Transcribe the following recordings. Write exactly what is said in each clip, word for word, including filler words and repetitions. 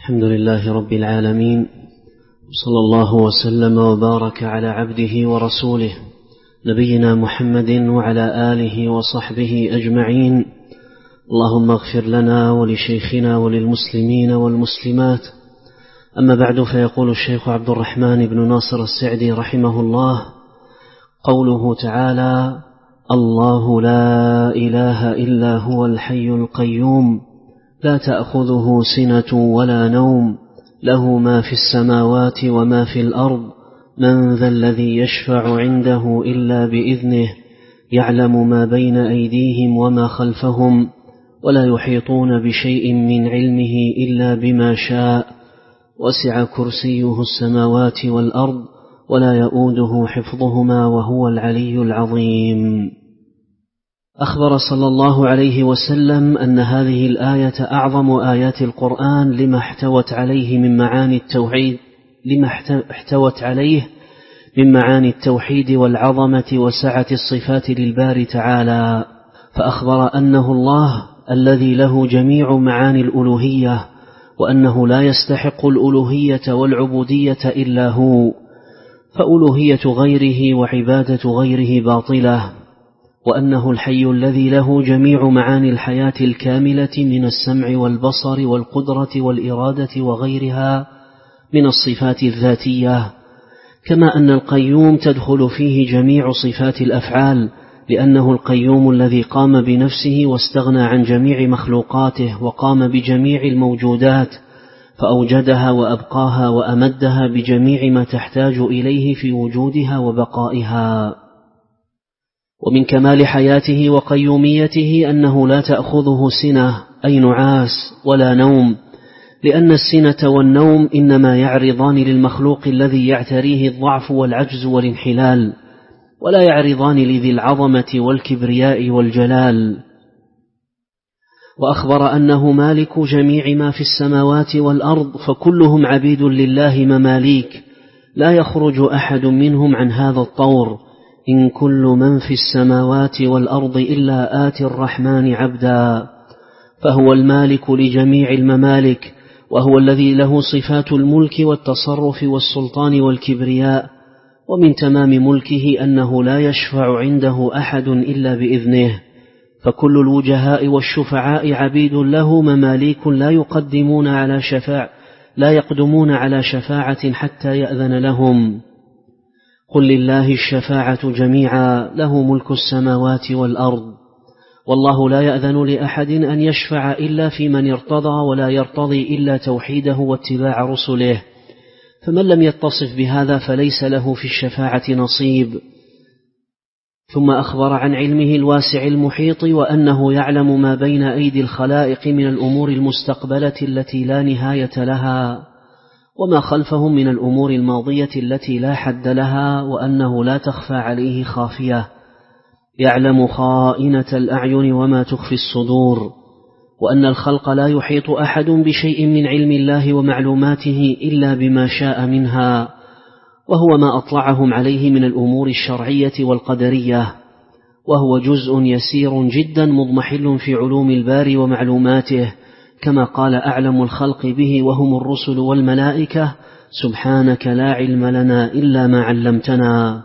الحمد لله رب العالمين، صلى الله وسلم وبارك على عبده ورسوله نبينا محمد وعلى آله وصحبه أجمعين. اللهم اغفر لنا ولشيخنا وللمسلمين والمسلمات. أما بعد، فيقول الشيخ عبد الرحمن بن ناصر السعدي رحمه الله: قوله تعالى: الله لا إله إلا هو الحي القيوم لا تأخذه سنة ولا نوم له ما في السماوات وما في الأرض من ذا الذي يشفع عنده إلا بإذنه يعلم ما بين أيديهم وما خلفهم ولا يحيطون بشيء من علمه إلا بما شاء وسع كرسيه السماوات والأرض ولا يؤوده حفظهما وهو العلي العظيم. أخبر صلى الله عليه وسلم أن هذه الآية أعظم آيات القرآن لما احتوت عليه من معاني التوحيد لما احتوت عليه من معاني التوحيد والعظمة وسعة الصفات للباري تعالى، فأخبر أنه الله الذي له جميع معاني الألوهية، وأنه لا يستحق الألوهية والعبودية إلا هو، فألوهية غيره وعبادة غيره باطلة، وأنه الحي الذي له جميع معاني الحياة الكاملة من السمع والبصر والقدرة والإرادة وغيرها من الصفات الذاتية، كما أن القيوم تدخل فيه جميع صفات الأفعال، لأنه القيوم الذي قام بنفسه واستغنى عن جميع مخلوقاته وقام بجميع الموجودات فأوجدها وأبقاها وأمدها بجميع ما تحتاج إليه في وجودها وبقائها. ومن كمال حياته وقيوميته أنه لا تأخذه سنة أي نعاس ولا نوم، لأن السنة والنوم إنما يعرضان للمخلوق الذي يعتريه الضعف والعجز والانحلال، ولا يعرضان لذي العظمة والكبرياء والجلال. وأخبر أنه مالك جميع ما في السماوات والأرض، فكلهم عبيد لله مماليك، لا يخرج أحد منهم عن هذا الطور: إن كل من في السماوات والأرض إلا آتي الرحمن عبدا. فهو المالك لجميع الممالك، وهو الذي له صفات الملك والتصرف والسلطان والكبرياء، ومن تمام ملكه أنه لا يشفع عنده أحد إلا بإذنه، فكل الوجهاء والشفعاء عبيد له مماليك لا يقدمون على شفاعة لا يقدمون على شفاعة حتى يأذن لهم. قل لله الشفاعة جميعا له ملك السماوات والأرض، والله لا يأذن لأحد أن يشفع إلا في من ارتضى، ولا يرتضي إلا توحيده واتباع رسله، فمن لم يتصف بهذا فليس له في الشفاعة نصيب. ثم أخبر عن علمه الواسع المحيط، وأنه يعلم ما بين أيدي الخلائق من الأمور المستقبلة التي لا نهاية لها، وما خلفهم من الأمور الماضية التي لا حد لها، وأنه لا تخفى عليه خافية، يعلم خائنة الأعين وما تخفي الصدور، وأن الخلق لا يحيط أحد بشيء من علم الله ومعلوماته إلا بما شاء منها، وهو ما أطلعهم عليه من الأمور الشرعية والقدرية، وهو جزء يسير جدا مضمحل في علوم الباري ومعلوماته، كما قال أعلم الخلق به وهم الرسل والملائكة: سبحانك لا علم لنا إلا ما علمتنا.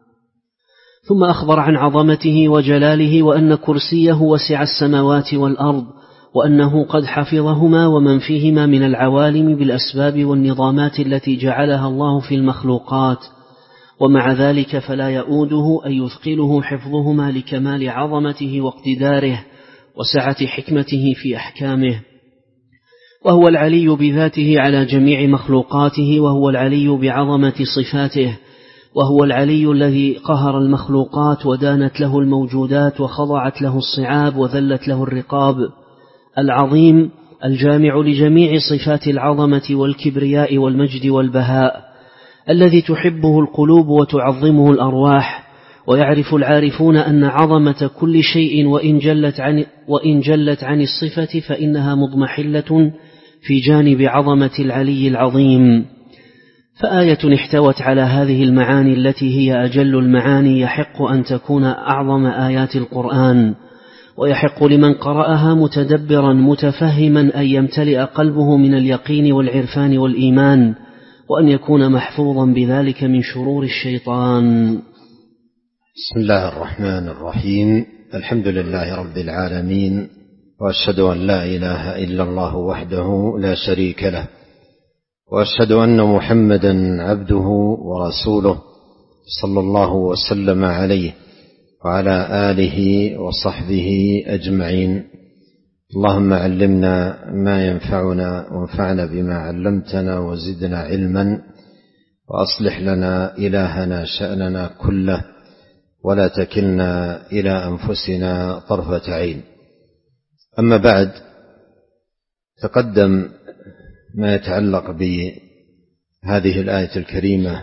ثم أخبر عن عظمته وجلاله، وأن كرسيه وسع السماوات والأرض، وأنه قد حفظهما ومن فيهما من العوالم بالأسباب والنظامات التي جعلها الله في المخلوقات، ومع ذلك فلا يؤوده أن يثقله حفظهما لكمال عظمته واقتداره وسعة حكمته في أحكامه. وهو العلي بذاته على جميع مخلوقاته، وهو العلي بعظمة صفاته، وهو العلي الذي قهر المخلوقات ودانت له الموجودات وخضعت له الصعاب وذلت له الرقاب، العظيم الجامع لجميع صفات العظمة والكبرياء والمجد والبهاء، الذي تحبه القلوب وتعظمه الأرواح، ويعرف العارفون أن عظمة كل شيء وإن جلت عن, وإن جلت عن الصفة فإنها مضمحلة في جانب عظمة العلي العظيم. فآية احتوت على هذه المعاني التي هي أجل المعاني يحق أن تكون أعظم آيات القرآن، ويحق لمن قرأها متدبرا متفهما أن يمتلئ قلبه من اليقين والعرفان والإيمان، وأن يكون محفوظا بذلك من شرور الشيطان. بسم الله الرحمن الرحيم. الحمد لله رب العالمين، وأشهد أن لا إله إلا الله وحده لا شريك له، وأشهد أن محمدا عبده ورسوله صلى الله وسلم عليه وعلى آله وصحبه أجمعين. اللهم علمنا ما ينفعنا وانفعنا بما علمتنا وزدنا علما، وأصلح لنا إلهنا شأننا كله، ولا تكلنا إلى أنفسنا طرفة عين. أما بعد، تقدم ما يتعلق بهذه الآية الكريمة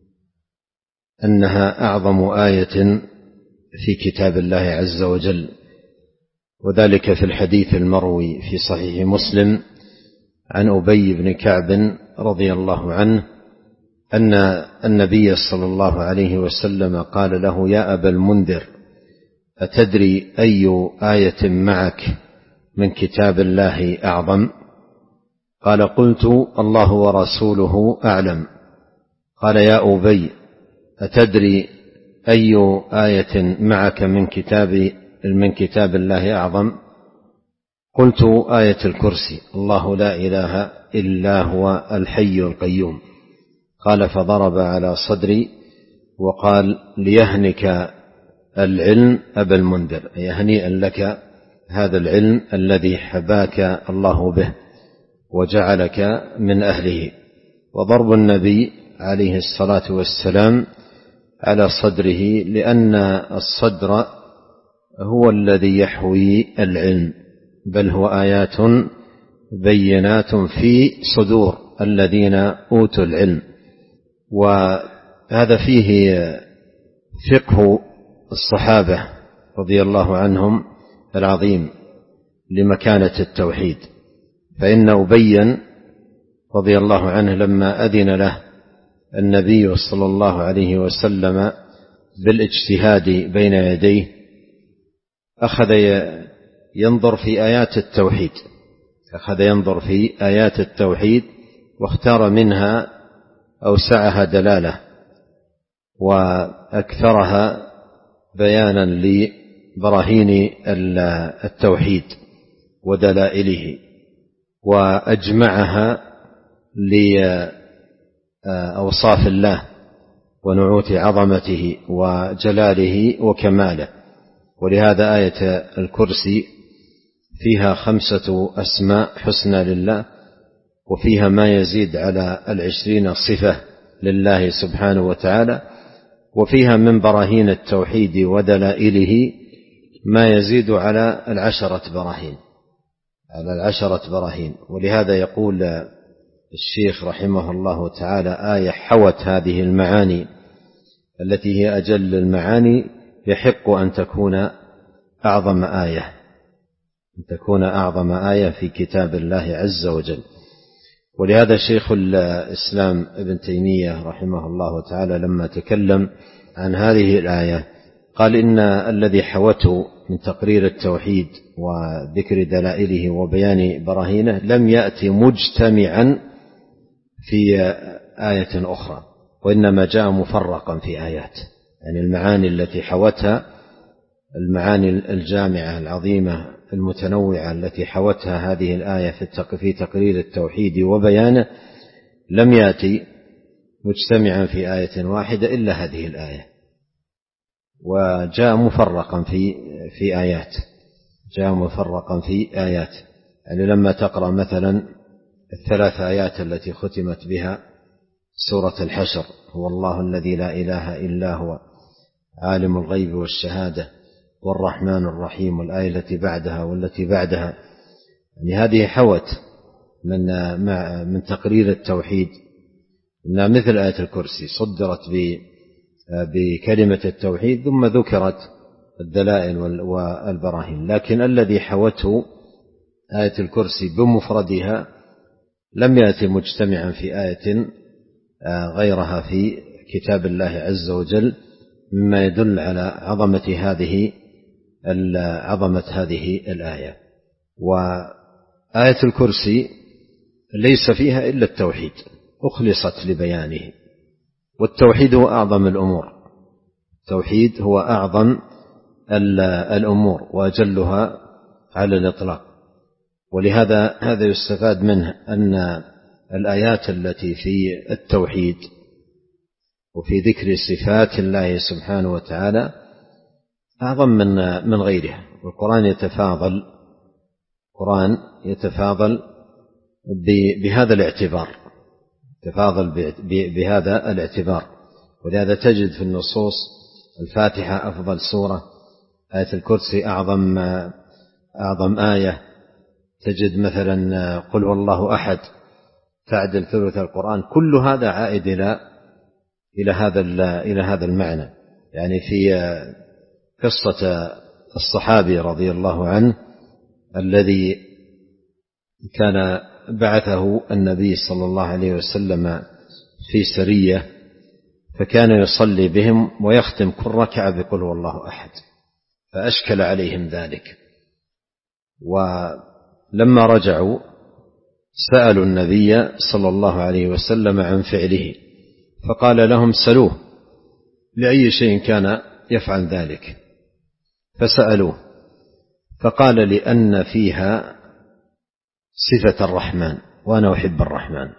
أنها أعظم آية في كتاب الله عز وجل، وذلك في الحديث المروي في صحيح مسلم عن أبي بن كعب رضي الله عنه أن النبي صلى الله عليه وسلم قال له: يا أبا المنذر، أتدري أي آية معك من كتاب الله أعظم؟ قال: قلت: الله ورسوله أعلم. قال: يا أبي، أتدري أي آية معك من كتاب من كتاب الله أعظم؟ قلت: آية الكرسي، الله لا إله إلا هو الحي القيوم. قال: فضرب على صدري وقال: ليهنك العلم أبا المنذر، أي هنيئا لك هذا العلم الذي حباك الله به وجعلك من أهله. وضرب النبي عليه الصلاة والسلام على صدره، لأن الصدر هو الذي يحوي العلم، بل هو آيات بينات في صدور الذين أوتوا العلم. وهذا فيه فقه الصحابة رضي الله عنهم العظيم لمكانة التوحيد. فإن أبي رضي الله عنه لما أذن له النبي صلى الله عليه وسلم بالاجتهاد بين يديه، أخذ ينظر في آيات التوحيد أخذ ينظر في آيات التوحيد واختار منها أوسعها دلالة وأكثرها بيانا لبراهين التوحيد ودلائله، وأجمعها لأوصاف الله ونعوت عظمته وجلاله وكماله. ولهذا آية الكرسي فيها خمسة أسماء حسنى لله، وفيها ما يزيد على العشرين صفة لله سبحانه وتعالى، وفيها من براهين التوحيد ودلائله ما يزيد على العشرة براهين على العشرة براهين. ولهذا يقول الشيخ رحمه الله تعالى: آية حوت هذه المعاني التي هي أجل المعاني، يحق أن تكون أعظم آية أن تكون أعظم آية في كتاب الله عز وجل. ولهذا شيخ الإسلام ابن تيمية رحمه الله تعالى لما تكلم عن هذه الآية قال: إن الذي حوته من تقرير التوحيد وذكر دلائله وبيان براهينه لم يأتي مجتمعا في آية أخرى، وإنما جاء مفرقا في آيات. يعني المعاني التي حوتها، المعاني الجامعة العظيمة المتنوعة التي حوتها هذه الآية في تقرير التوحيد وبيانه، لم يأتي مجتمعا في آية واحدة إلا هذه الآية، وجاء مفرقا في في آيات جاء مفرقا في آيات. يعني لما تقرأ مثلا الثلاث آيات التي ختمت بها سورة الحشر: هو الله الذي لا إله إلا هو عالم الغيب والشهادة والرحمن الرحيم، والآية التي بعدها والتي بعدها، يعني هذه حوت من من تقرير التوحيد، إنها مثل آية الكرسي صدرت بكلمة التوحيد ثم ذكرت الدلائل والبراهين. لكن الذي حوته آية الكرسي بمفردها لم يأتي مجتمعا في آية غيرها في كتاب الله عز وجل، مما يدل على عظمة هذه عظمة هذه الآية. وآية الكرسي ليس فيها إلا التوحيد، أخلصت لبيانه، والتوحيد هو أعظم الأمور، التوحيد هو أعظم الأمور وأجلها على الإطلاق. ولهذا هذا يستفاد منه أن الآيات التي في التوحيد وفي ذكر صفات الله سبحانه وتعالى أعظم من من غيرها. والقرآن يتفاضل القرآن يتفاضل بهذا الاعتبار، تفاضل بهذا الاعتبار. ولهذا تجد في النصوص الفاتحة أفضل سورة، آية الكرسي أعظم أعظم آية، تجد مثلا قل هو الله أحد تعدل ثلث القرآن. كل هذا عائد إلى إلى هذا إلى هذا المعنى. يعني في قصة الصحابي رضي الله عنه الذي كان بعثه النبي صلى الله عليه وسلم في سرية، فكان يصلي بهم ويختم كل ركعة بقل هو الله أحد، فأشكل عليهم ذلك. ولما رجعوا سألوا النبي صلى الله عليه وسلم عن فعله، فقال لهم سلوه لأي شيء كان يفعل ذلك، فسألوه فقال لأن فيها صفة الرحمن وأنا أحب الرحمن.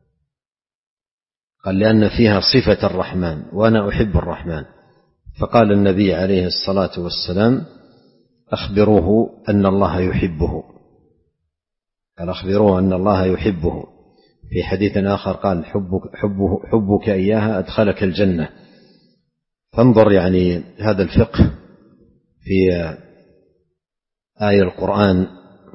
قال لأن فيها صفة الرحمن وأنا أحب الرحمن. فقال النبي عليه الصلاة والسلام أخبروه أن الله يحبه، قال أخبروه أن الله يحبه. في حديث آخر قال حبك, حبه حبك إياها أدخلك الجنة. فانظر يعني هذا الفقه في آية القرآن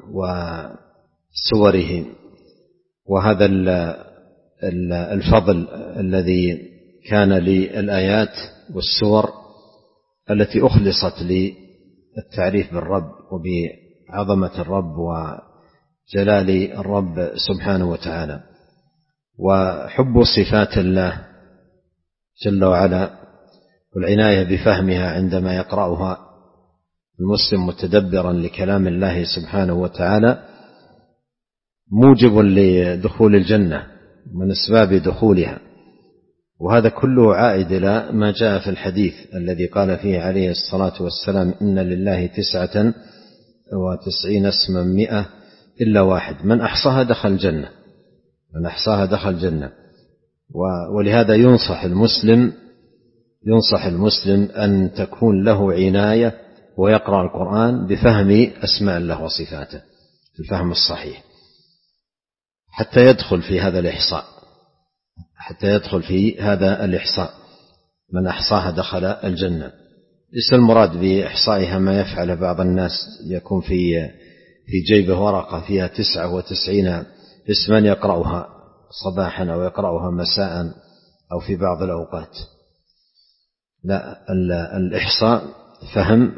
وسوره، وهذا الفضل الذي كان للآيات والسور التي أخلصت للتعريف بالرب وبعظمة الرب وجلال الرب سبحانه وتعالى. وحب صفات الله جل وعلا والعناية بفهمها عندما يقرأها المسلم متدبرا لكلام الله سبحانه وتعالى موجب لدخول الجنة، من أسباب دخولها. وهذا كله عائد إلى ما جاء في الحديث الذي قال فيه عليه الصلاة والسلام إن لله تسعة وتسعين اسما مئة إلا واحد من أحصاها دخل الجنة، من أحصاها دخل الجنة. ولهذا ينصح المسلم ينصح المسلم أن تكون له عناية ويقرأ القرآن بفهم أسماء الله وصفاته الفهم الصحيح، حتى يدخل في هذا الإحصاء حتى يدخل في هذا الإحصاء من أحصاها دخل الجنة. ليس المراد بإحصائها ما يفعل بعض الناس، يكون في في جيبه ورقة فيها تسعة وتسعين اسما يقرأها صباحا أو يقرأها مساء أو في بعض الأوقات. لا، الإحصاء فهم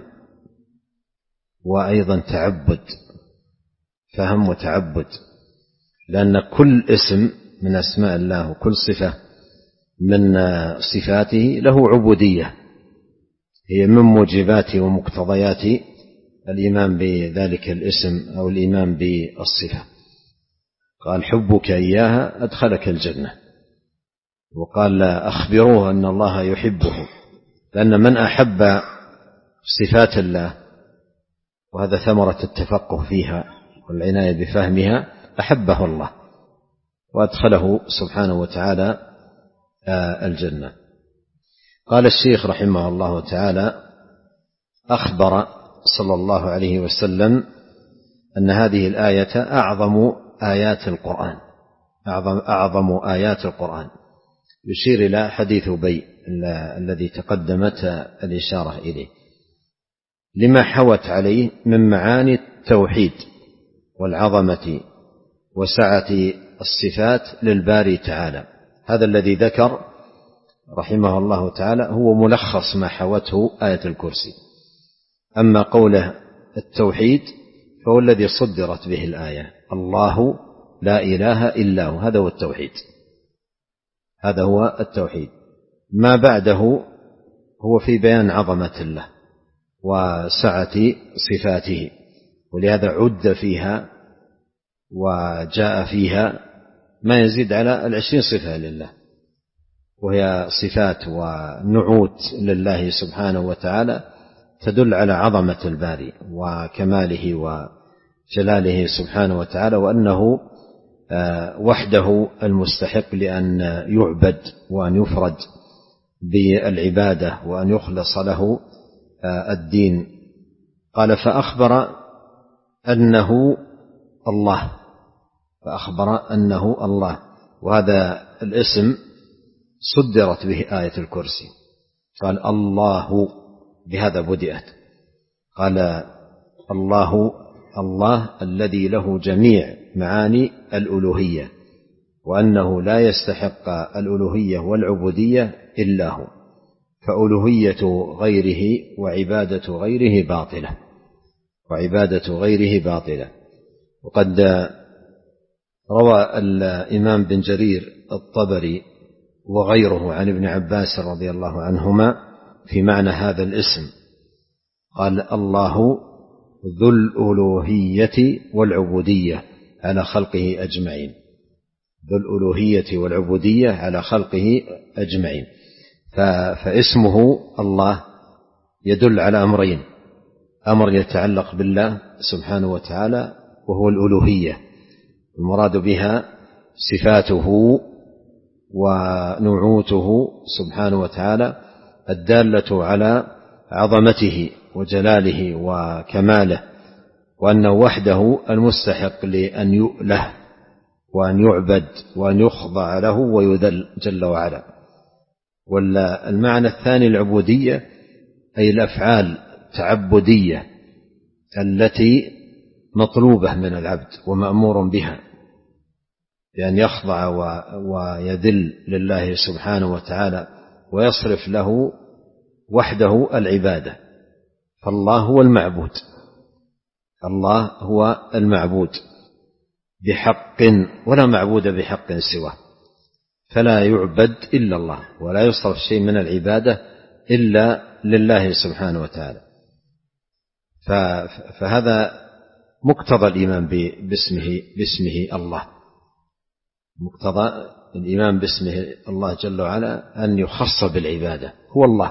وأيضا تعبد، فهم وتعبد، لأن كل اسم من أسماء الله وكل صفة من صفاته له عبودية هي من موجبات ومقتضيات الإيمان بذلك الاسم أو الإيمان بالصفة. قال حبك إياها أدخلك الجنة، وقال أخبروه أن الله يحبه، لأن من أحب صفات الله، وهذا ثمرة التفقه فيها والعناية بفهمها، أحبه الله وأدخله سبحانه وتعالى الجنة. قال الشيخ رحمه الله تعالى أخبر صلى الله عليه وسلم أن هذه الآية أعظم آيات القرآن أعظم, أعظم آيات القرآن، يشير إلى حديث أبي الذي تقدمت الإشارة إليه، لما حوت عليه من معاني التوحيد والعظمة وسعة الصفات للباري تعالى. هذا الذي ذكر رحمه الله تعالى هو ملخص ما حوته آية الكرسي. أما قوله التوحيد فهو الذي صدرت به الآية، الله لا إله إلا هو، هذا هو التوحيد، هذا هو التوحيد. ما بعده هو في بيان عظمة الله وسعة صفاته، ولهذا عد فيها وجاء فيها ما يزيد على العشرين صفة لله، وهي صفات ونعوت لله سبحانه وتعالى تدل على عظمة الباري وكماله وجلاله سبحانه وتعالى، وأنه وحده المستحق لأن يعبد وأن يفرد بالعبادة وأن يخلص له الدين. قال فأخبر أنه الله، فأخبر أنه الله، وهذا الاسم صدرت به آية الكرسي، قال الله بهذا بدأت، قال الله الله الذي له جميع معاني الألوهية، وأنه لا يستحق الألوهية والعبودية إلا هو، فألوهية غيره وعبادة غيره باطلة وعبادة غيره باطلة. وقد روى الإمام بن جرير الطبري وغيره عن ابن عباس رضي الله عنهما في معنى هذا الاسم، قال الله ذو الألوهية والعبودية على خلقه أجمعين، ذو الألوهية والعبودية على خلقه أجمعين. فاسمه الله يدل على أمرين: أمر يتعلق بالله سبحانه وتعالى وهو الألوهية، المراد بها صفاته ونعوته سبحانه وتعالى الدالة على عظمته وجلاله وكماله، وأنه وحده المستحق لأن يؤله وأن يعبد وأن يخضع له ويذل جل وعلا. والمعنى الثاني العبودية، أي الأفعال التعبدية التي مطلوبة من العبد ومأمور بها، بأن يخضع ويذل لله سبحانه وتعالى ويصرف له وحده العبادة. فالله هو المعبود، الله هو المعبود بحق، ولا معبود بحق سواه، فلا يعبد إلا الله، ولا يصرف شيء من العبادة إلا لله سبحانه وتعالى. فهذا مقتضى الإيمان باسمه, باسمه الله، مقتضى الإيمان باسمه الله جل وعلا أن يخص بالعبادة. هو الله،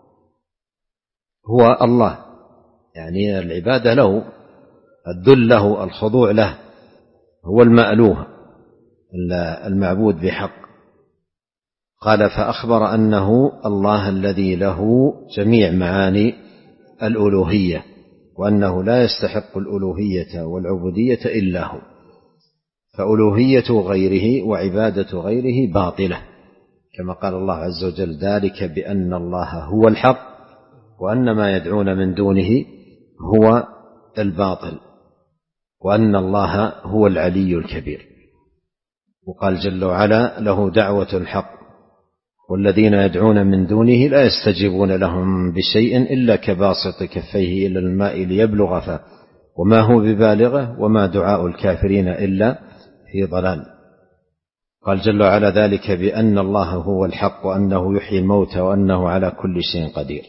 هو الله، يعني العبادة له، الذل له، الخضوع له، هو المألوه المعبود بحق. قال فأخبر أنه الله الذي له جميع معاني الألوهية، وأنه لا يستحق الألوهية والعبودية إلا هو، فألوهية غيره وعبادة غيره باطلة، كما قال الله عز وجل: ذلك بأن الله هو الحق وأن ما يدعون من دونه هو الباطل وأن الله هو العلي الكبير. وقال جل وعلا: له دعوة الحق والذين يدعون من دونه لا يستجيبون لهم بشيء إلا كباسط كفيه إلى الماء ليبلغ فاه وما هو ببالغه وما دعاء الكافرين إلا في ضلال. قال جل وعلا: ذلك بأن الله هو الحق وأنه يحيي الموتى وأنه على كل شيء قدير.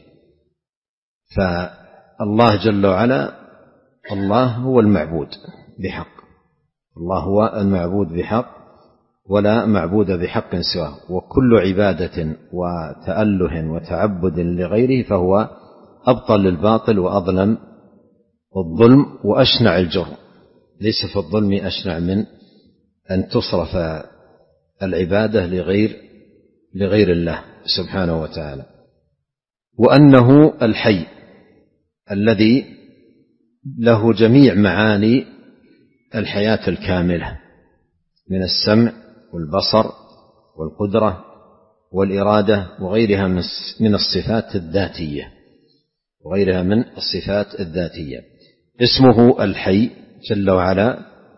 فالله جل وعلا الله هو المعبود بحق، الله هو المعبود بحق ولا معبود بحق سواه، وكل عبادة وتأله وتعبد لغيره فهو أبطل للباطل وأظلم الظلم وأشنع الجرم. ليس في الظلم أشنع من أن تصرف العبادة لغير لغير الله سبحانه وتعالى. وأنه الحي الذي له جميع معاني الحياة الكاملة من السمع والبصر والقدرة والإرادة وغيرها من الصفات الذاتية وغيرها من الصفات الذاتية. اسمه الحي جل وعلا،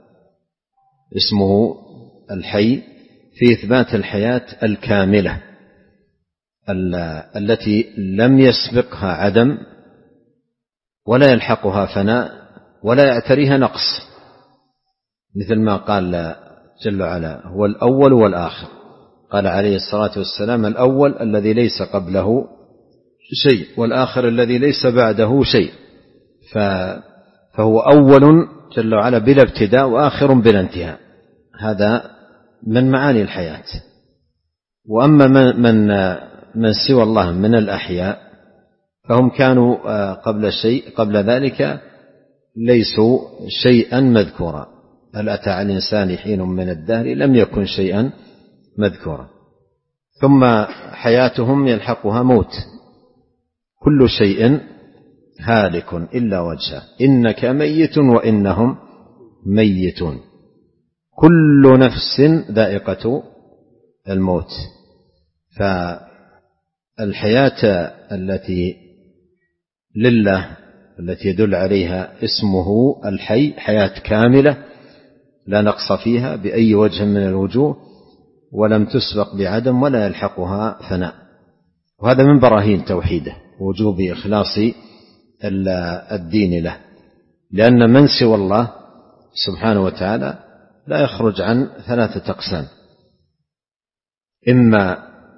اسمه الحي في إثبات الحياة الكاملة التي لم يسبقها عدم ولا يلحقها فناء ولا يعتريها نقص، مثل ما قال جل وعلا: هو الأول والآخر. قال عليه الصلاة والسلام: الأول الذي ليس قبله شيء، والآخر الذي ليس بعده شيء، فهو أول جل وعلا بلا ابتداء وآخر بلا انتهاء. هذا من معاني الحياة. وأما من, من, من سوى الله من الأحياء فهم كانوا قبل شيء قبل ذلك ليسوا شيئا مذكورا. هل أتى على الإنسان حين من الدهر لم يكن شيئا مذكورا. ثم حياتهم يلحقها موت. كل شيء هالك إلا وجهه، إنك ميت وإنهم ميتون، كل نفس ذائقة الموت. فالحياة التي لله التي يدل عليها اسمه الحي حياة كاملة لا نقص فيها بأي وجه من الوجوه، ولم تسبق بعدم ولا يلحقها فناء. وهذا من براهين توحيده ووجوب إخلاص الدين له، لأن من سوى الله سبحانه وتعالى لا يخرج عن ثلاثة أقسام: إما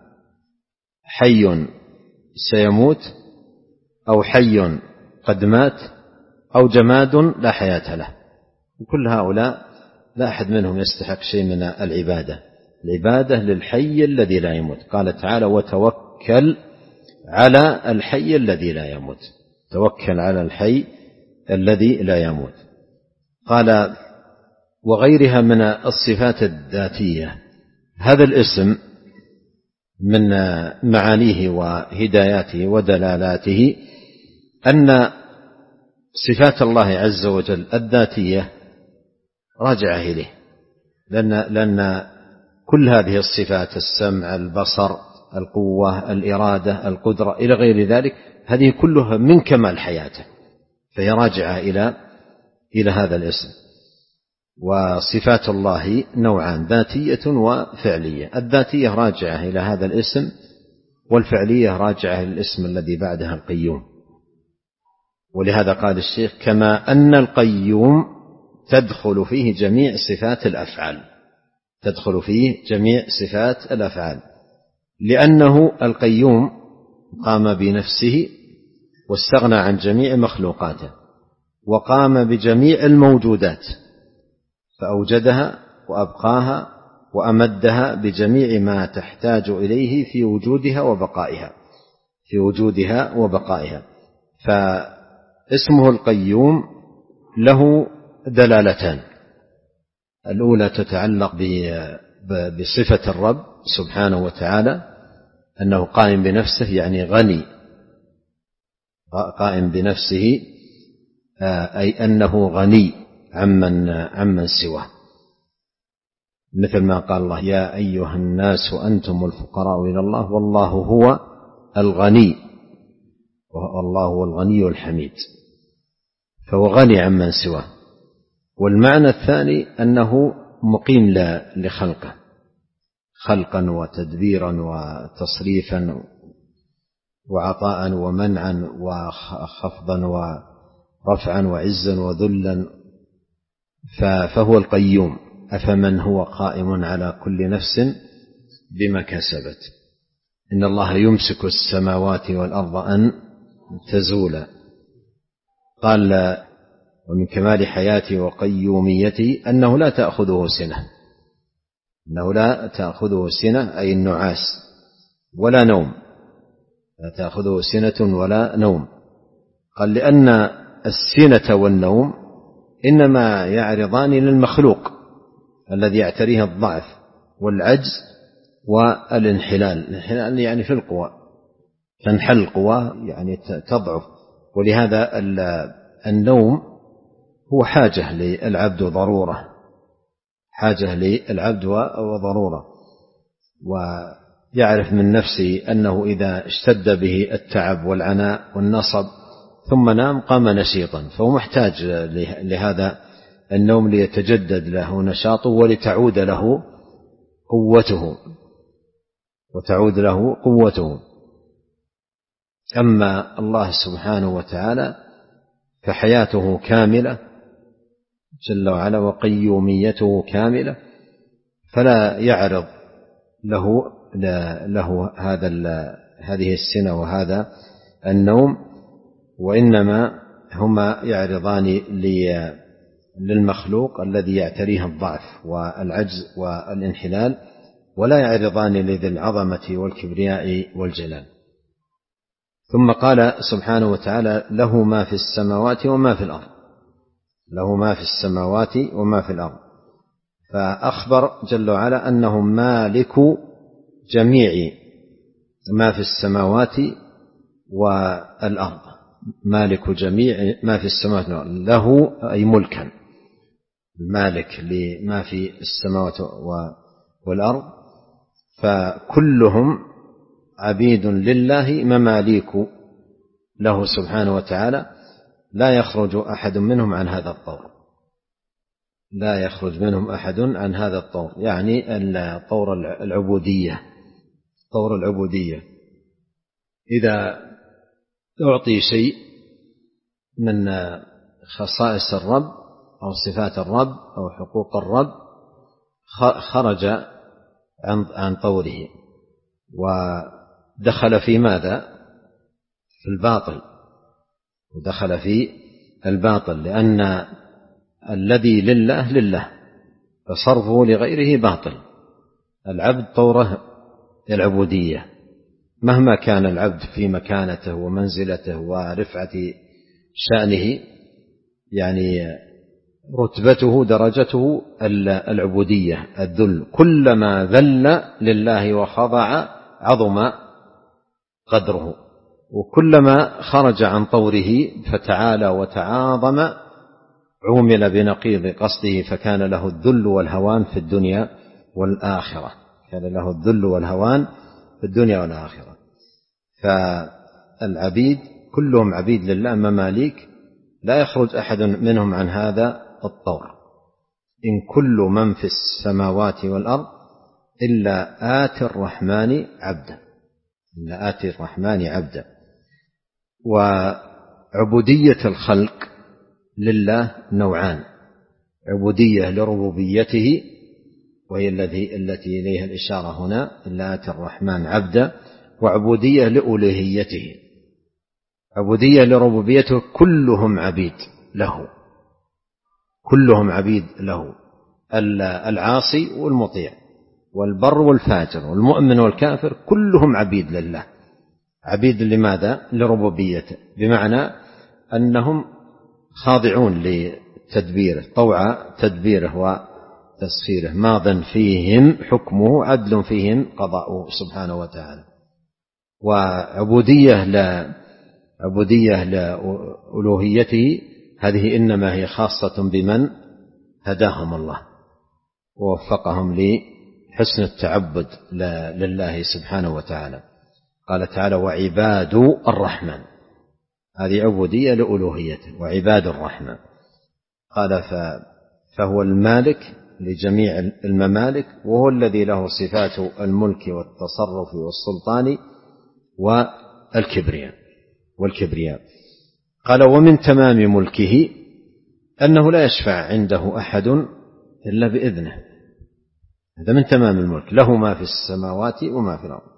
حي سيموت، أو حي قد مات، أو جماد لا حياة له. وكل هؤلاء لا أحد منهم يستحق شيء من العبادة. العبادة للحي الذي لا يموت. قال تعالى: وتوكل على الحي الذي لا يموت. توكل على الحي الذي لا يموت. قال: وغيرها من الصفات الذاتية. هذا الاسم من معانيه وهداياته ودلالاته أن صفات الله عز وجل الذاتية راجعة إليه، لأن, لأن كل هذه الصفات السمع، البصر، القوة، الإرادة، القدرة إلى غير ذلك، هذه كلها من كمال حياته، فهي راجعة إلى إلى هذا الاسم. وصفات الله نوعان: ذاتية وفعلية. الذاتية راجعة إلى هذا الاسم، والفعلية راجعة إلى الاسم الذي بعدها القيوم. ولهذا قال الشيخ: كما أن القيوم تدخل فيه جميع صفات الأفعال، تدخل فيه جميع صفات الأفعال، لأنه القيوم قام بنفسه واستغنى عن جميع مخلوقاته، وقام بجميع الموجودات فأوجدها وأبقاها وأمدها بجميع ما تحتاج إليه في وجودها وبقائها في وجودها وبقائها. فاسمه القيوم له دلالتان: الأولى تتعلق بصفة الرب سبحانه وتعالى، أنه قائم بنفسه، يعني غني، قائم بنفسه، أي أنه غني عمن عمن سواه، مثل ما قال الله: يا أيها الناس أنتم الفقراء إلى الله والله هو الغني، والله هو الغني الحميد. فهو غني عمن سواه. والمعنى الثاني أنه مقيم لخلقه، خلقا وتدبيرا وتصريفا وعطاء ومنعا وخفضا ورفعا وعزا وذلا. فهو القيوم. أفمن هو قائم على كل نفس بما كسبت إن الله يمسك السماوات والأرض أن تزولا. قال: ومن كمال حياته وقيوميته أنه لا تأخذه سنة، أنه لا تأخذه سنة أي النعاس، ولا نوم، لا تأخذه سنة ولا نوم. قال: لأن السنة والنوم إنما يعرضان للمخلوق الذي يعتريه الضعف والعجز والانحلال. الانحلال يعني في القوى، تنحل القوى يعني تضعف. ولهذا النوم هو حاجة للعبد ضرورة، حاجة للعبد وضرورة. ويعرف من نفسه أنه إذا اشتد به التعب والعناء والنصب ثم نام قام نشيطا، فهو محتاج لهذا النوم ليتجدد له نشاطه ولتعود له قوته وتعود له قوته. أما الله سبحانه وتعالى فحياته كاملة جل وعلا وقيوميته كاملة، فلا يعرض له له هذا هذه السنة وهذا النوم، وإنما هما يعرضان للمخلوق الذي يعتريه الضعف والعجز والانحلال، ولا يعرضان لذي العظمة والكبرياء والجلال. ثم قال سبحانه وتعالى: له ما في السماوات وما في الأرض، له ما في السماوات وما في الأرض، فأخبر جل وعلا أنه مالك جميع ما في السماوات والأرض، مالك جميع ما في السماوات والأرض، له أي ملكا، مالك لما في السماوات والأرض، فكلهم عبيد لله مماليك له سبحانه وتعالى، لا يخرج أحد منهم عن هذا الطور، لا يخرج منهم أحد عن هذا الطور، يعني الطور العبودية، طور العبودية. إذا أعطي شيء من خصائص الرب أو صفات الرب أو حقوق الرب خرج عن طوره ودخل في ماذا؟ في الباطل، ودخل في الباطل، لأن الذي لله لله، فصرفه لغيره باطل. العبد طوره العبودية، مهما كان العبد في مكانته ومنزلته ورفعة شأنه، يعني رتبته درجته العبودية الذل، كلما ذل لله وخضع عظم قدره، وكلما خرج عن طوره فتعالى وتعاظم عومل بنقيض قصده، فكان له الذل والهوان في الدنيا والآخرة، كان له الذل والهوان في الدنيا والآخرة. فالعبيد كلهم عبيد لله مماليك، لا يخرج أحد منهم عن هذا الطور. إن كل من في السماوات والأرض إلا آتي الرحمن عبدا، إلا آتي الرحمن عبدا. وعبودية الخلق لله نوعان: عبودية لربوبيته، وهي التي التي إليها الإشارة هنا، إلا آتي الرحمن عبدا، وعبودية لألوهيته. عبودية لربوبيته كلهم عبيد له، كلهم عبيد له، العاصي والمطيع والبر والفاجر والمؤمن والكافر كلهم عبيد لله. عبيد لماذا؟ لربوبيته، بمعنى أنهم خاضعون لتدبيره، طوع تدبيره وتسخيره، ماض فيهم حكمه، عدل فيهم قضاؤه سبحانه وتعالى. وعبودية لا عبودية لألوهيته هذه إنما هي خاصة بمن هداهم الله ووفقهم لحسن التعبد لله سبحانه وتعالى. قال تعالى: وعباد الرحمن، هذه عبودية لألوهيته، وعباد الرحمن. قال فهو المالك لجميع الممالك، وهو الذي له صفات الملك والتصرف والسلطان والكبرياء والكبرياء. قال: ومن تمام ملكه أنه لا يشفع عنده أحد إلا بإذنه، هذا من تمام الملك. له ما في السماوات وما في الأرض،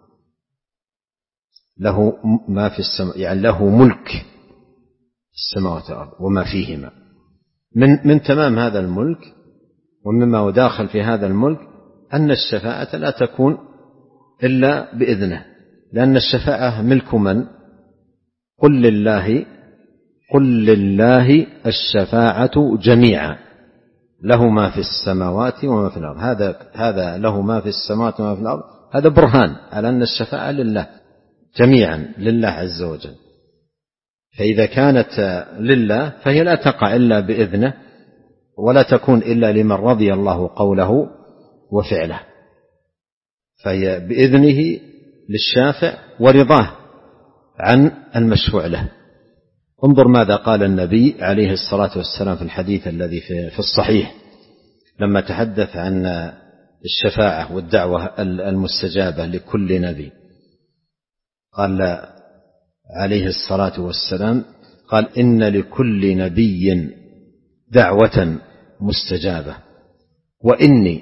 له ما في السماء، يعني له ملك السماوات والأرض وما فيهما. من من تمام هذا الملك ومما هو داخل في هذا الملك أن الشفاعة لا تكون إلا بإذنه، لأن الشفاعة ملك من؟ قل لله قل لله الشفاعة جميعا، له ما في السماوات وما في الأرض. هذا هذا له ما في السماوات وما في الأرض، هذا برهان على أن الشفاعة لله جميعا، لله عز وجل. فإذا كانت لله فهي لا تقع إلا بإذنه، ولا تكون إلا لمن رضي الله قوله وفعله، فهي بإذنه للشافع ورضاه عن المشفوع له. انظر ماذا قال النبي عليه الصلاة والسلام في الحديث الذي في الصحيح لما تحدث عن الشفاعة والدعوة المستجابة لكل نبي. قال عليه الصلاة والسلام: قال: إن لكل نبي دعوة مستجابة، وإني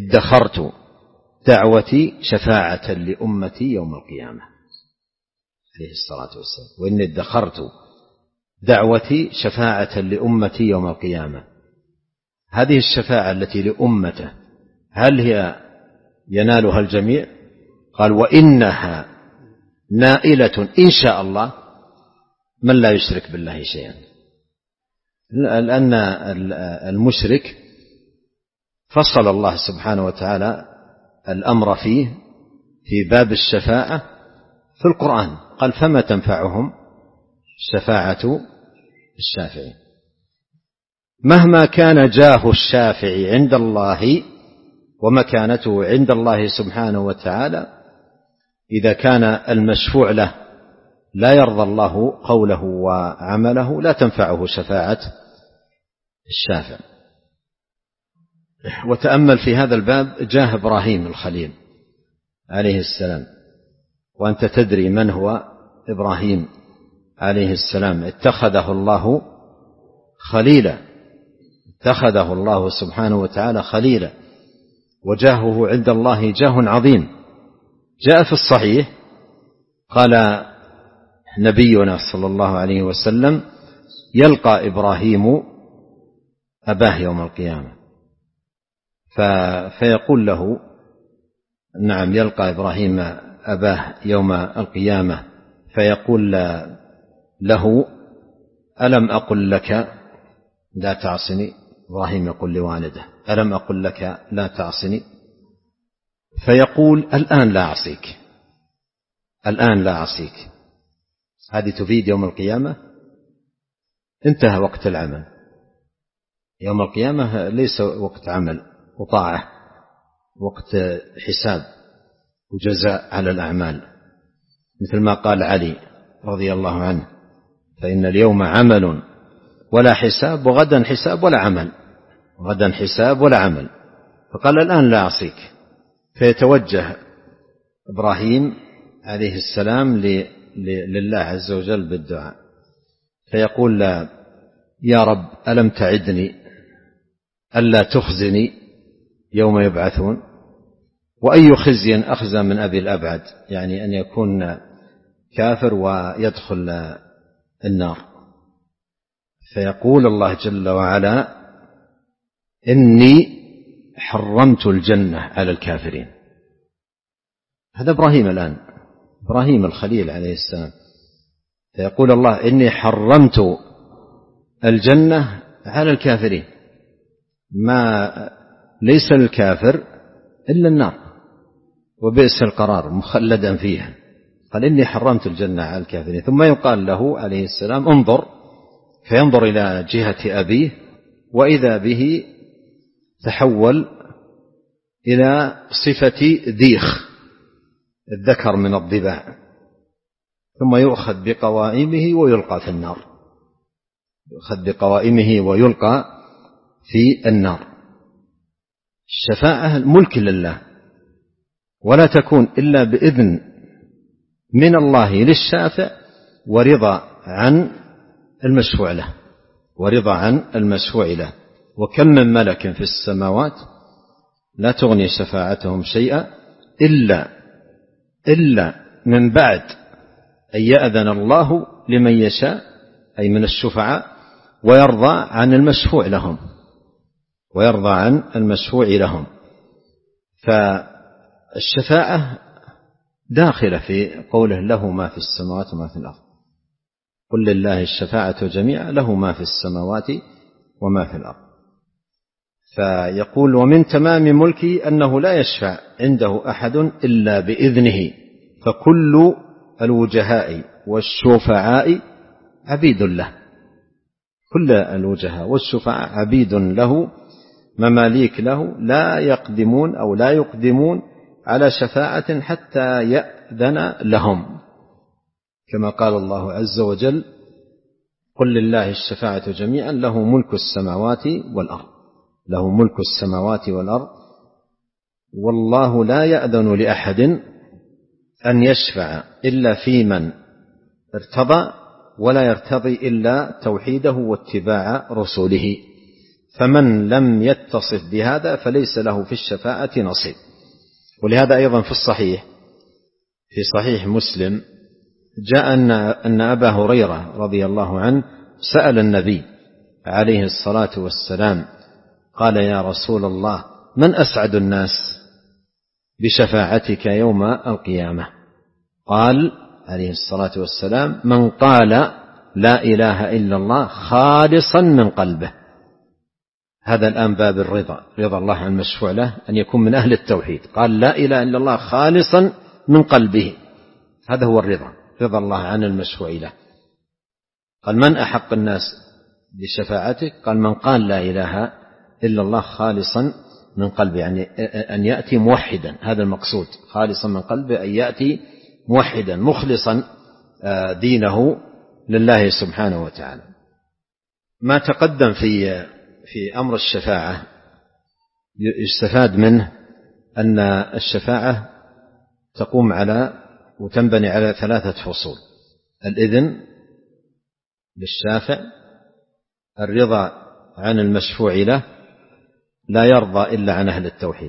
ادخرت دعوتي شفاعة لأمتي يوم القيامة. عليه الصلاة والسلام: وإني ادخرت دعوتي شفاعة لأمتي يوم القيامة. هذه الشفاعة التي لأمته هل هي ينالها الجميع؟ قال: وإنها نائلة إن شاء الله من لا يشرك بالله شيئا. لأن المشرك فصل الله سبحانه وتعالى الأمر فيه في باب الشفاعة في القرآن، قال: فما تنفعهم شفاعة الشافعين. مهما كان جاه الشافع عند الله ومكانته عند الله سبحانه وتعالى، إذا كان المشفوع له لا يرضى الله قوله وعمله لا تنفعه شفاعة الشافع. وتأمل في هذا الباب جاه إبراهيم الخليل عليه السلام، وأنت تدري من هو إبراهيم عليه السلام. اتخذه الله خليلا، اتخذه الله سبحانه وتعالى خليلا، وجاهه عند الله جاه عظيم. جاء في الصحيح قال نبينا صلى الله عليه وسلم: يلقى إبراهيم أباه يوم القيامة، فيقول له نعم يلقى إبراهيم أباه يوم القيامة فيقول له: ألم أقل لك لا تعصني؟ إبراهيم يقول لوالده: ألم أقل لك لا تعصني؟ فيقول: الآن لا أعصيك، الآن لا أعصيك. هذه تفيد يوم القيامة انتهى وقت العمل. يوم القيامة ليس وقت عمل وطاعة، وقت حساب وجزاء على الأعمال، مثل ما قال علي رضي الله عنه: فإن اليوم عمل ولا حساب، وغدا حساب ولا عمل، غدا حساب ولا عمل. فقال: الآن لا أعصيك. فيتوجه إبراهيم عليه السلام لله عز وجل بالدعاء، فيقول: لا يا رب ألم تعدني ألا تخزني يوم يبعثون؟ وأي خزي أخزى من أبي الأبعد، يعني أن يكون كافر ويدخل النار. فيقول الله جل وعلا: إني حرمت الجنة على الكافرين. هذا إبراهيم الآن، إبراهيم الخليل عليه السلام. فيقول الله: إني حرمت الجنة على الكافرين. ما ليس للكافر إلا النار، وبئس القرار مخلدا فيها. قال: إني حرمت الجنة على الكافرين. ثم يقال له عليه السلام: انظر، فينظر إلى جهة أبيه وإذا به تحول إلى صفة ذيخ، الذكر من الضباع، ثم يؤخذ بقوائمه ويلقى في النار، يؤخذ بقوائمه ويلقى في النار. الشفاعة ملك لله، ولا تكون إلا بإذن من الله للشافع ورضا عن المشفوع له، ورضا عن المشفوع له. وكم من ملك في السماوات لا تغني شفاعتهم شيئا إلا إلا من بعد أن يأذن الله لمن يشاء، أي من الشفعاء، ويرضى عن المشفوع لهم، ويرضى عن المشفوع لهم. فالشفاعة داخلة في قوله: له ما في السماوات وما في الأرض. قل لله الشفاعة جميعا له ما في السماوات وما في الأرض. فيقول: ومن تمام ملكي أنه لا يشفع عنده أحد إلا بإذنه، فكل الوجهاء والشفعاء عبيد له. كل الوجهاء والشفعاء عبيد له، مماليك له، لا يقدمون أو لا يقدمون على شفاعة حتى يأذن لهم، كما قال الله عز وجل: قل لله الشفاعة جميعا له ملك السماوات والأرض، له ملك السماوات والأرض، والله لا يأذن لأحد أن يشفع إلا في من ارتضى، ولا يرتضي إلا توحيده واتباع رسوله. فمن لم يتصف بهذا فليس له في الشفاعة نصيب. ولهذا أيضا في الصحيح، في صحيح مسلم جاء أن أبا هريرة رضي الله عنه سأل النبي عليه الصلاة والسلام قال: يا رسول الله، من أسعد الناس بشفاعتك يوم القيامة؟ قال عليه الصلاة والسلام: من قال لا إله إلا الله خالصا من قلبه. هذا الآن باب الرضا، رضا الله عن المشفوع له أن يكون من أهل التوحيد، قال لا إله إلا الله خالصا من قلبه، هذا هو الرضا، رضا الله عن المشفوع له. قال: من أحق الناس بشفاعتك؟ قال: من قال لا إله إلا الله خالصا من قلبه، يعني أن يأتي موحدا، هذا المقصود، خالصا من قلبه أن يأتي موحدا مخلصا دينه لله سبحانه وتعالى. ما تقدم في في أمر الشفاعة يستفاد منه أن الشفاعة تقوم على وتنبني على ثلاثة فصول: الإذن للشافع، الرضا عن المشفوع له، لا يرضى إلا عن أهل التوحيد،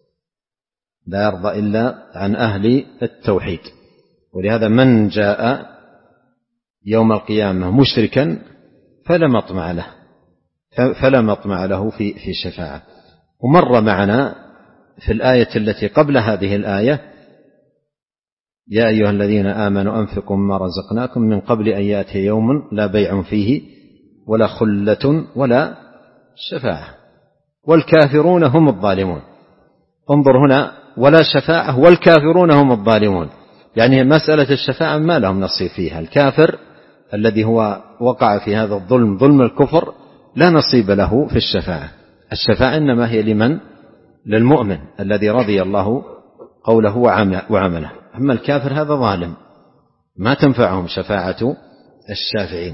لا يرضى إلا عن أهل التوحيد. ولهذا من جاء يوم القيامة مشركا فلا مطمع له فلا مطمع له في في شفاعة. ومر معنا في الآية التي قبل هذه الآية: يا أيها الذين آمنوا أنفقوا مما رزقناكم من قبل أن يأتي يوم لا بيع فيه ولا خلة ولا شفاعة والكافرون هم الظالمون. انظر هنا: ولا شفاعة والكافرون هم الظالمون، يعني مسألة الشفاعة ما لهم نصيب فيها. الكافر الذي هو وقع في هذا الظلم، ظلم الكفر، لا نصيب له في الشفاعة. الشفاعة إنما هي لمن؟ للمؤمن الذي رضي الله قوله وعمله. أما الكافر هذا ظالم، ما تنفعهم شفاعة الشافعين.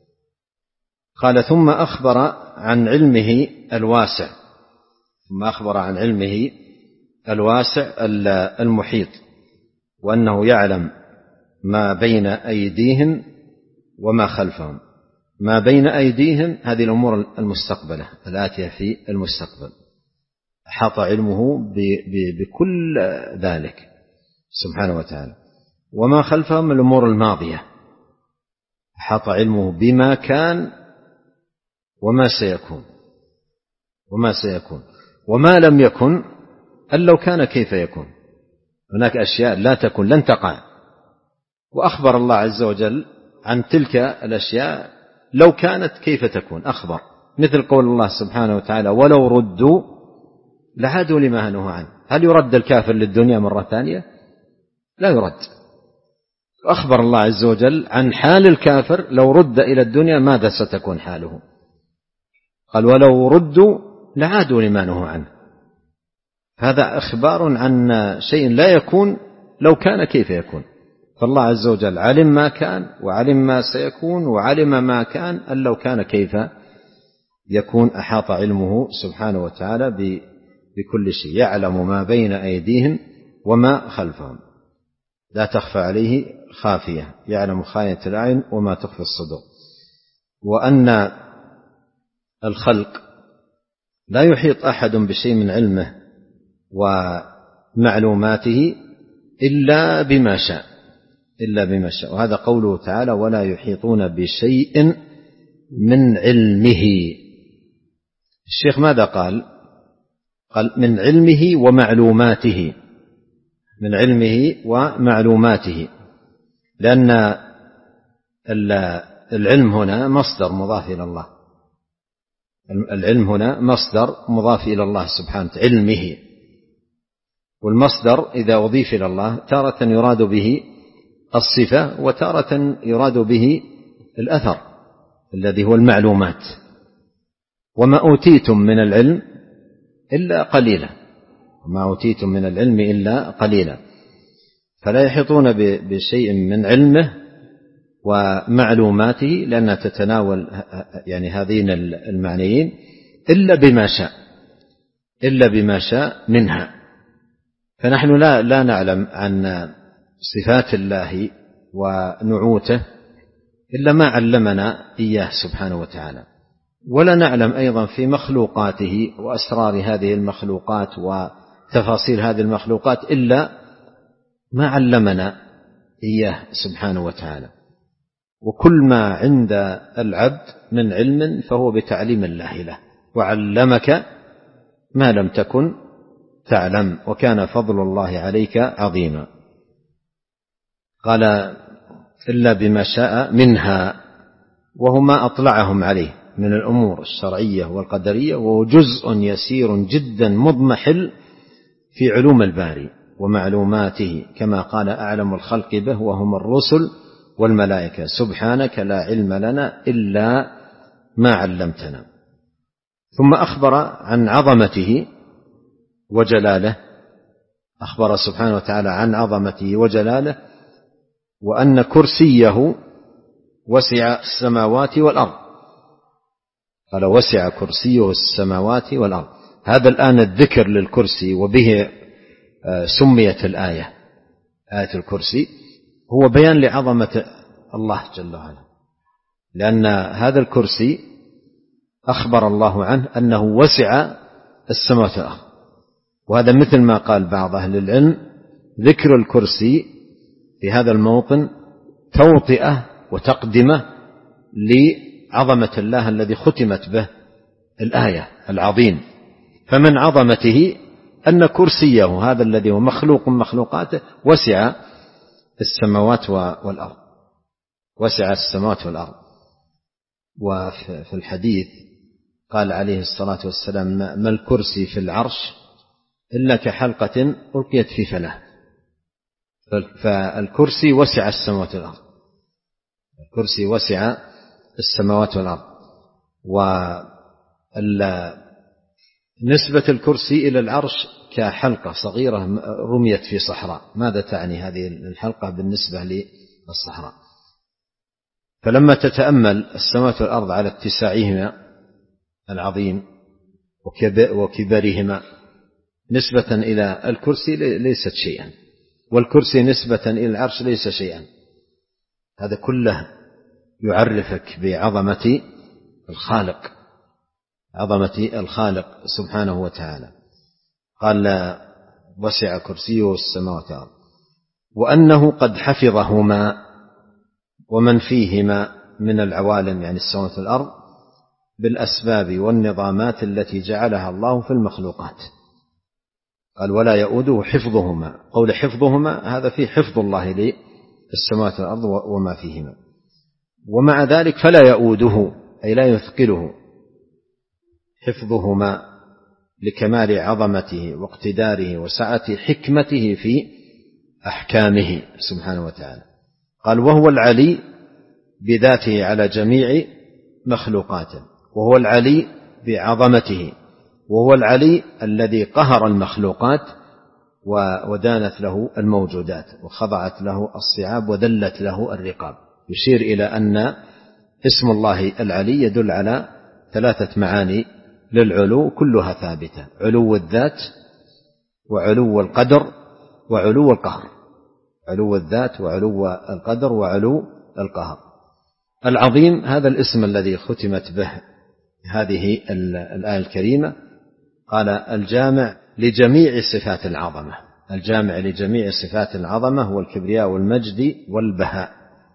قال: ثم أخبر عن علمه الواسع ثم أخبر عن علمه الواسع المحيط، وأنه يعلم ما بين أيديهم وما خلفهم. ما بين أيديهم هذه الأمور المستقبلة الآتية في المستقبل، أحاط علمه بكل ذلك سبحانه وتعالى. وما خلفهم الأمور الماضية، أحاط علمه بما كان وما سيكون وما سيكون وما لم يكن أن لو كان كيف يكون. هناك أشياء لا تكون، لن تقع، وأخبر الله عز وجل عن تلك الأشياء لو كانت كيف تكون، أخبر. مثل قول الله سبحانه وتعالى: ولو ردوا لعادوا لما نهوا عنه. هل يرد الكافر للدنيا مرة ثانية؟ لا يرد. أخبر الله عز وجل عن حال الكافر لو رد إلى الدنيا ماذا ستكون حاله. قال: ولو ردوا لعادوا لما نهوا عنه. هذا إخبار عن شيء لا يكون لو كان كيف يكون. فالله عز وجل علم ما كان وعلم ما سيكون وعلم ما كان أن لو كان كيف يكون. أحاط علمه سبحانه وتعالى بكل شيء، يعلم ما بين أيديهم وما خلفهم، لا تخفى عليه خافية، يعلم خائنة الأعين وما تخفي الصدور. وأن الخلق لا يحيط أحد بشيء من علمه ومعلوماته إلا بما شاء إلا بما شاء. وهذا قوله تعالى: ولا يحيطون بشيء من علمه. الشيخ ماذا قال؟ قال: من علمه ومعلوماته، من علمه ومعلوماته، لأن العلم هنا مصدر مضاف إلى الله، العلم هنا مصدر مضاف إلى الله سبحانه، علمه. والمصدر إذا أضيف إلى الله تارة يراد به الصفة وتارة يراد به الأثر الذي هو المعلومات. وما أوتيتم من العلم إلا قليلا، وما أوتيتم من العلم إلا قليلا. فلا يحيطون بشيء من علمه ومعلوماته لأنها تتناول يعني هذين المعنيين إلا بما شاء إلا بما شاء منها. فنحن لا لا نعلم عن صفات الله ونعوته إلا ما علمنا إياه سبحانه وتعالى، ولا نعلم أيضا في مخلوقاته وأسرار هذه المخلوقات وتفاصيل هذه المخلوقات إلا ما علمنا إياه سبحانه وتعالى. وكل ما عند العبد من علم فهو بتعليم الله له، وعلمك ما لم تكن تعلم، وكان فضل الله عليك عظيما. قال إلا بما شاء منها، وهما أطلعهم عليه من الأمور الشرعية والقدرية، وهو جزء يسير جدا مضمحل في علوم الباري ومعلوماته، كما قال أعلم الخلق به وهم الرسل والملائكة، سبحانك لا علم لنا إلا ما علمتنا. ثم أخبر عن عظمته وجلاله، أخبر سبحانه وتعالى عن عظمته وجلاله، وأن كرسيه وسع السماوات والأرض. قال وسع كرسيه السماوات والأرض. هذا الآن الذكر للكرسي، وبه سميت الآية آية الكرسي، هو بيان لعظمة الله جل وعلا، لأن هذا الكرسي أخبر الله عنه أنه وسع السماوات والأرض. وهذا مثل ما قال بعض أهل العلم: ذكر الكرسي في هذا الموطن توطئة وتقدمة لعظمة الله الذي ختمت به الآية العظيم. فمن عظمته أن كرسيه هذا الذي هو مخلوق من مخلوقاته وسع السماوات والأرض، وسع السماوات والأرض. وفي الحديث قال عليه الصلاة والسلام: ما الكرسي في العرش إلا كحلقة ألقيت في فلاة. فالكرسي وسع السماوات والأرض، الكرسي وسع السماوات والأرض. ونسبة الكرسي إلى العرش كحلقة صغيرة رميت في صحراء. ماذا تعني هذه الحلقة بالنسبة للصحراء؟ فلما تتأمل السماوات والأرض على اتساعهما العظيم وكبرهما نسبة إلى الكرسي ليست شيئا، والكرسي نسبة إلى العرش ليس شيئا. هذا كله يعرفك بعظمة الخالق، عظمة الخالق سبحانه وتعالى. قال: وسع كرسيه السماوات والأرض، وأنه قد حفظهما ومن فيهما من العوالم، يعني السماوات والأرض، بالأسباب والنظامات التي جعلها الله في المخلوقات. قال: ولا يؤوده حفظهما. قول حفظهما هذا فيه حفظ الله للسماوات والأرض وما فيهما، ومع ذلك فلا يؤوده أي لا يثقله حفظهما لكمال عظمته واقتداره وسعة حكمته في أحكامه سبحانه وتعالى. قال: وهو العلي بذاته على جميع مخلوقاته، وهو العلي بعظمته، وهو العلي الذي قهر المخلوقات ودانت له الموجودات وخضعت له الصعاب وذلت له الرقاب. يشير إلى أن اسم الله العلي يدل على ثلاثة معاني للعلو كلها ثابتة: علو الذات، وعلو القدر، وعلو القهر. علو الذات وعلو القدر وعلو القهر. العظيم هذا الاسم الذي ختمت به هذه الآية الكريمة. قال: الجامع لجميع صفات العظمة. الجامع لجميع صفات العظمة هو الكبرياء والمجد والبهاء.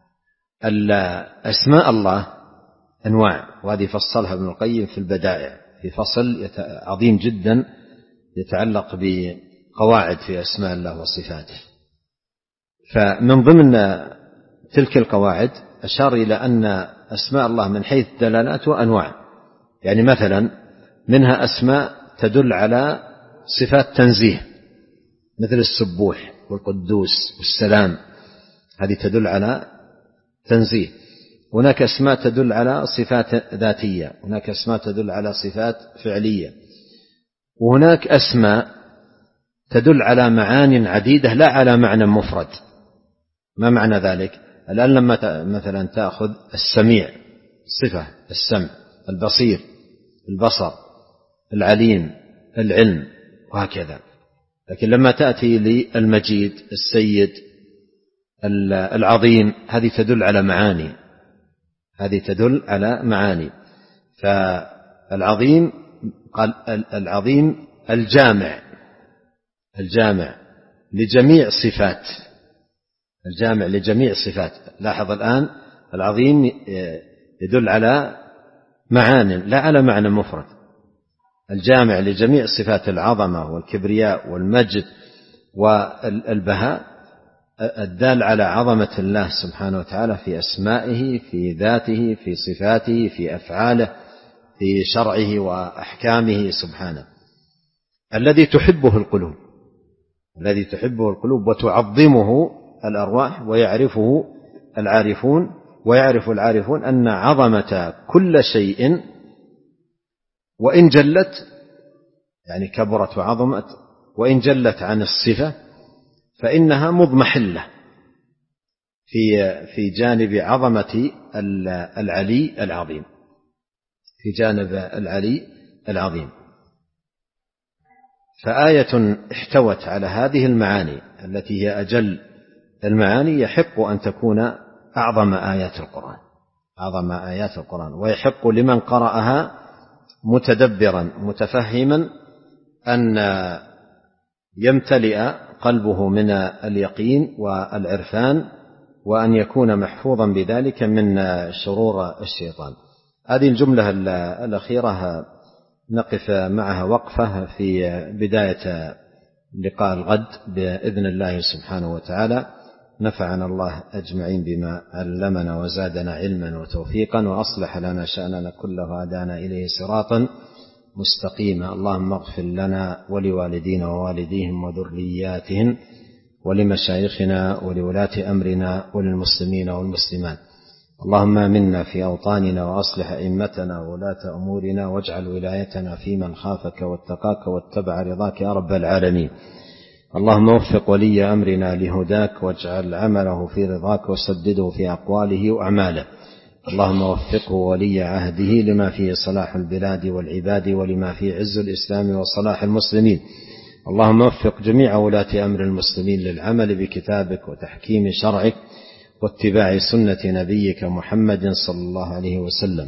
أسماء الله أنواع، وهذه فصلها ابن القيم في البدائع في فصل عظيم جدا يتعلق بقواعد في أسماء الله وصفاته. فمن ضمن تلك القواعد أشار إلى أن أسماء الله من حيث دلالاتها أنواع. يعني مثلا منها أسماء تدل على صفات تنزيه، مثل السبوح والقدوس والسلام، هذه تدل على تنزيه. هناك أسماء تدل على صفات ذاتية، هناك أسماء تدل على صفات فعلية، وهناك أسماء تدل على معان عديدة لا على معنى مفرد. ما معنى ذلك؟ الآن لما مثلا تأخذ السميع صفة السمع، البصير البصر، العليم العلم، وهكذا. لكن لما تأتي للمجيد السيد العظيم هذه تدل على معاني، هذه تدل على معاني. فالعظيم قال العظيم الجامع، الجامع لجميع صفات الجامع لجميع الصفات. لاحظ الآن العظيم يدل على معان لا على معنى مفرد. الجامع لجميع صفات العظمة والكبرياء والمجد والبهاء الدال على عظمة الله سبحانه وتعالى في أسمائه، في ذاته، في صفاته، في أفعاله، في شرعه وأحكامه سبحانه، الذي تحبه القلوب الذي تحبه القلوب وتعظمه الأرواح، ويعرفه العارفون ويعرف العارفون أن عظمة كل شيء وإن جلت، يعني كبرت وعظمت، وإن جلت عن الصفة فإنها مضمحلة في في جانب عظمة العلي العظيم في جانب العلي العظيم. فآية احتوت على هذه المعاني التي هي أجل المعاني يحق أن تكون أعظم آيات القرآن أعظم آيات القرآن ويحق لمن قرأها متدبرا متفهما أن يمتلئ قلبه من اليقين والعرفان، وأن يكون محفوظا بذلك من شرور الشيطان. هذه الجملة الأخيرة نقف معها وقفة في بداية لقاء الغد بإذن الله سبحانه وتعالى. نفعنا الله أجمعين بما علمنا وزادنا علما وتوفيقا، وأصلح لنا شأننا كله وهدانا إليه صراطا مستقيما. اللهم اغفر لنا ولوالدينا ووالديهم وذرياتهم ولمشايخنا ولولاة أمرنا وللمسلمين والمسلمات. اللهم آمنا في أوطاننا وأصلح أئمتنا وولاة أمورنا، واجعل ولايتنا في من خافك واتقاك واتبع رضاك يا رب العالمين. اللهم وفق ولي أمرنا لهداك، واجعل عمله في رضاك، وسدده في أقواله وأعماله. اللهم وفقه ولي عهده لما فيه صلاح البلاد والعباد، ولما فيه عز الإسلام وصلاح المسلمين. اللهم وفق جميع ولاة أمر المسلمين للعمل بكتابك وتحكيم شرعك واتباع سنة نبيك محمد صلى الله عليه وسلم.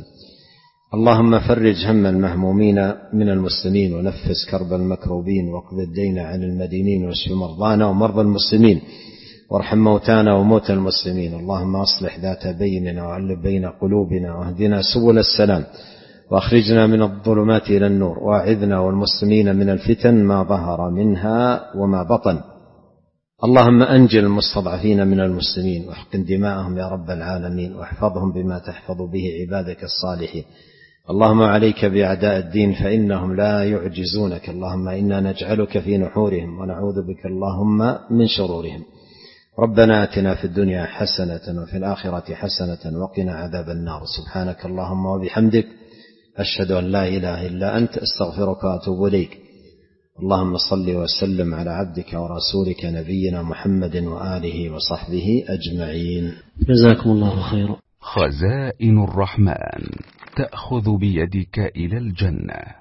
اللهم فرج هم المهمومين من المسلمين، ونفس كرب المكروبين، واقض الدين عن المدينين، واشف مرضانا ومرضى المسلمين، وارحم موتانا وموتى المسلمين. اللهم أصلح ذات بيننا وعلب بين قلوبنا، واهدنا سبل السلام، وأخرجنا من الظلمات إلى النور، وأعذنا والمسلمين من الفتن ما ظهر منها وما بطن. اللهم أنجل المستضعفين من المسلمين، واحقن دماءهم يا رب العالمين، واحفظهم بما تحفظ به عبادك الصالحين. اللهم عليك بأعداء الدين فإنهم لا يعجزونك. اللهم إنا نجعلك في نحورهم ونعوذ بك اللهم من شرورهم. ربنا آتنا في الدنيا حسنة وفي الآخرة حسنة وقنا عذاب النار. سبحانك اللهم وبحمدك، أشهد أن لا إله إلا أنت، أستغفرك وأتوب إليك. اللهم صل وسلم على عبدك ورسولك نبينا محمد وآله وصحبه أجمعين. جزاكم الله خيرا. خزائن الرحمن تأخذ بيدك إلى الجنة.